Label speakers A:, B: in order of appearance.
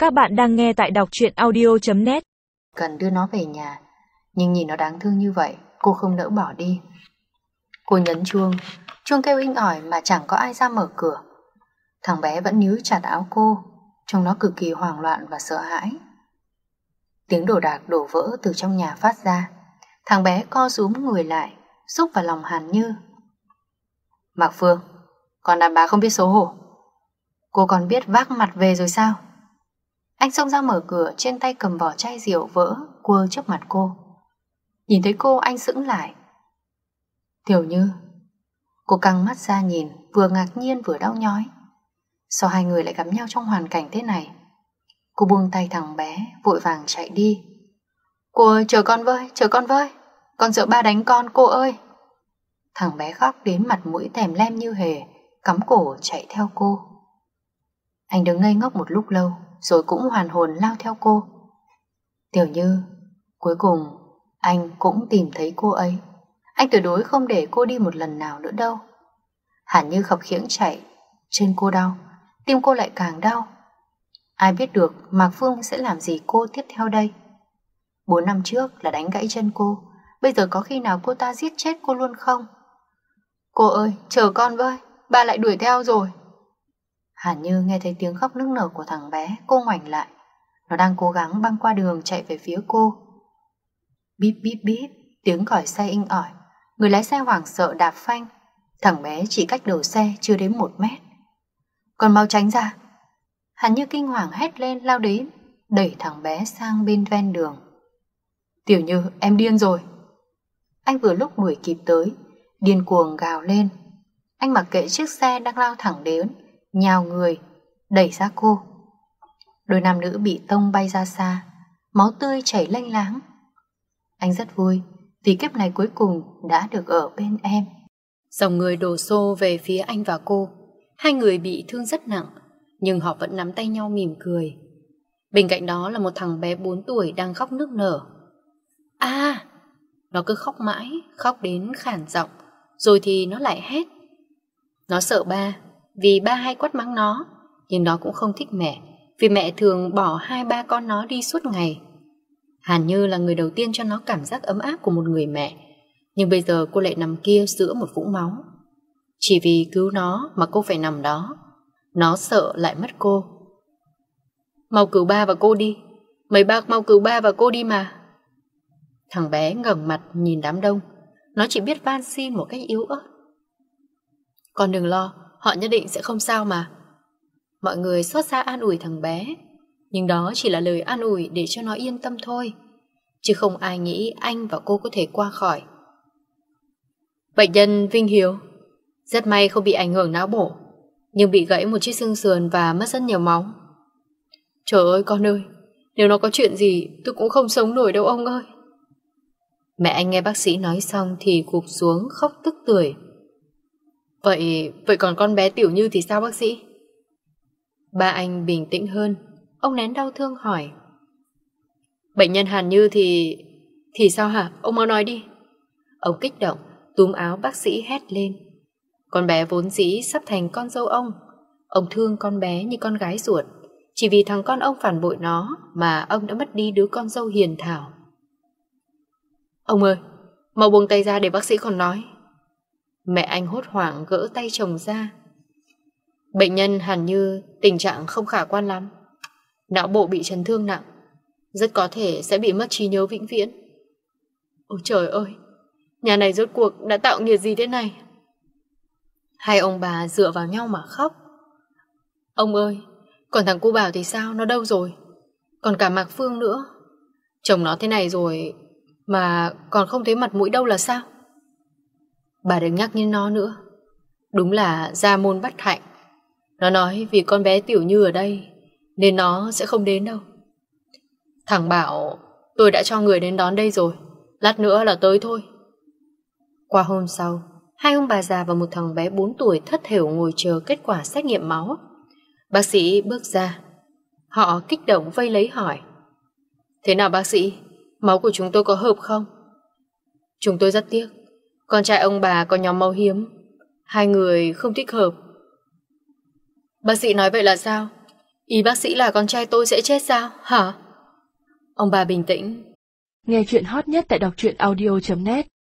A: Các bạn đang nghe tại đọc truyện audio.net.
B: Cần đưa nó về nhà, nhưng nhìn nó đáng thương như vậy, cô không nỡ bỏ đi. Cô nhấn chuông, chuông kêu inh ỏi mà chẳng có ai ra mở cửa. Thằng bé vẫn níu chặt áo cô, trông nó cực kỳ hoảng loạn và sợ hãi. Tiếng đồ đạc đổ vỡ từ trong nhà phát ra. Thằng bé co rúm người lại, xúc vào lòng Hàn Như. Mạc Phương, con đàn bà không biết xấu hổ. Cô còn biết vác mặt về rồi sao? Anh xông ra mở cửa, trên tay cầm vỏ chai rượu vỡ, quơ trước mặt cô. Nhìn thấy cô, anh sững lại. Tiểu Như. Cô căng mắt ra nhìn, vừa ngạc nhiên vừa đau nhói. Sao hai người lại gặp nhau trong hoàn cảnh thế này? Cô buông tay thằng bé, vội vàng chạy đi. Cô ơi, chờ con với, chờ con với. Con sợ ba đánh con, cô ơi. Thằng bé khóc đến mặt mũi tèm lem như hề, cắm cổ chạy theo cô. Anh đứng ngây ngốc một lúc lâu, rồi cũng hoàn hồn lao theo cô. Tiểu Như. Cuối cùng anh cũng tìm thấy cô ấy. Anh tuyệt đối không để cô đi một lần nào nữa đâu. Hàn Như khập khiễng chạy, chân cô đau, tim cô lại càng đau. Ai biết được Mạc Phương sẽ làm gì cô tiếp theo đây. 4 năm trước là đánh gãy chân cô, bây giờ có khi nào cô ta giết chết cô luôn không? Cô ơi, chờ con với, ba lại đuổi theo rồi. Hàn Như nghe thấy tiếng khóc nức nở của thằng bé, cô ngoảnh lại. Nó đang cố gắng băng qua đường chạy về phía cô. Bíp bíp bíp, tiếng còi xe inh ỏi. Người lái xe hoảng sợ đạp phanh. Thằng bé chỉ cách đầu xe chưa đến 1 mét. Con mau tránh ra. Hàn Như kinh hoàng hét lên lao đến, đẩy thằng bé sang bên ven đường. Tiểu Như, em điên rồi. Anh vừa lúc đuổi kịp tới, điên cuồng gào lên. Anh mặc kệ chiếc xe đang lao thẳng đến, nhào người, đẩy ra cô. Đôi nam nữ bị tông bay ra xa, máu tươi chảy lênh láng. Anh rất vui vì kiếp này cuối cùng đã được ở bên em. Dòng người đổ xô về phía anh và cô. Hai người bị thương rất nặng, nhưng họ vẫn nắm tay nhau mỉm cười. Bên cạnh đó là một thằng bé 4 tuổi đang khóc nức nở. Nó cứ khóc mãi, khóc đến khản giọng, rồi thì nó lại hét. Nó sợ ba, vì ba hay quát mắng nó, nhưng nó cũng không thích mẹ, vì mẹ thường bỏ 2-3 con nó đi suốt ngày. Hàn Như là người đầu tiên cho nó cảm giác ấm áp của một người mẹ, nhưng bây giờ cô lại nằm kia giữa một vũng máu. Chỉ vì cứu nó mà cô phải nằm đó. Nó sợ lại mất cô. Mau cứu ba và cô đi. Mấy bác mau cứu ba và cô đi mà. Thằng bé ngẩng mặt nhìn đám đông. Nó chỉ biết van xin một cách yếu ớt. Con đừng lo, họ nhất định sẽ không sao mà. Mọi người xót xa an ủi thằng bé, nhưng đó chỉ là lời an ủi để cho nó yên tâm thôi, chứ không ai nghĩ anh và cô có thể qua khỏi. Bệnh nhân Vinh Hiếu rất may không bị ảnh hưởng não bộ, nhưng bị gãy một chiếc xương sườn và mất rất nhiều máu. Trời ơi con ơi, nếu nó có chuyện gì tôi cũng không sống nổi đâu ông ơi. Mẹ anh nghe bác sĩ nói xong thì gục xuống khóc tức tưởi. Vậy còn con bé Tiểu Như thì sao bác sĩ? Ba anh bình tĩnh hơn. Ông nén đau thương hỏi. Bệnh nhân Hàn Như thì sao hả? Ông mau nói đi. Ông kích động túm áo bác sĩ hét lên. Con bé vốn dĩ sắp thành con dâu ông. Ông thương con bé như con gái ruột. Chỉ vì thằng con ông phản bội nó mà ông đã mất đi đứa con dâu hiền thảo. Ông ơi, mau buông tay ra để bác sĩ còn nói. Mẹ anh hốt hoảng gỡ tay chồng ra. Bệnh nhân Hàn Như tình trạng không khả quan lắm. Não bộ bị chấn thương nặng, rất có thể sẽ bị mất trí nhớ vĩnh viễn. Ôi trời ơi, nhà này rốt cuộc đã tạo nghiệt gì thế này? Hai ông bà dựa vào nhau mà khóc. Ông ơi, còn thằng cu Bảo thì sao, nó đâu rồi? Còn cả Mạc Phương nữa. Chồng nó thế này rồi mà còn không thấy mặt mũi đâu là sao? Bà đừng nhắc đến nó nữa. Đúng là gia môn bất hạnh. Nó nói vì con bé Tiểu Như ở đây nên nó sẽ không đến đâu. Thằng Bảo tôi đã cho người đến đón đây rồi, lát nữa là tới thôi. Qua hôm sau, hai ông bà già và một thằng bé 4 tuổi thất thểu ngồi chờ kết quả xét nghiệm máu. Bác sĩ bước ra. Họ kích động vây lấy hỏi. Thế nào bác sĩ, máu của chúng tôi có hợp không? Chúng tôi rất tiếc, con trai ông bà có nhóm máu hiếm, hai người không thích hợp. Bác sĩ nói vậy là sao? Ý bác sĩ là con trai tôi sẽ chết sao, hả? Ông bà bình tĩnh.
A: Nghe chuyện hot nhất tại đọc truyện audio.net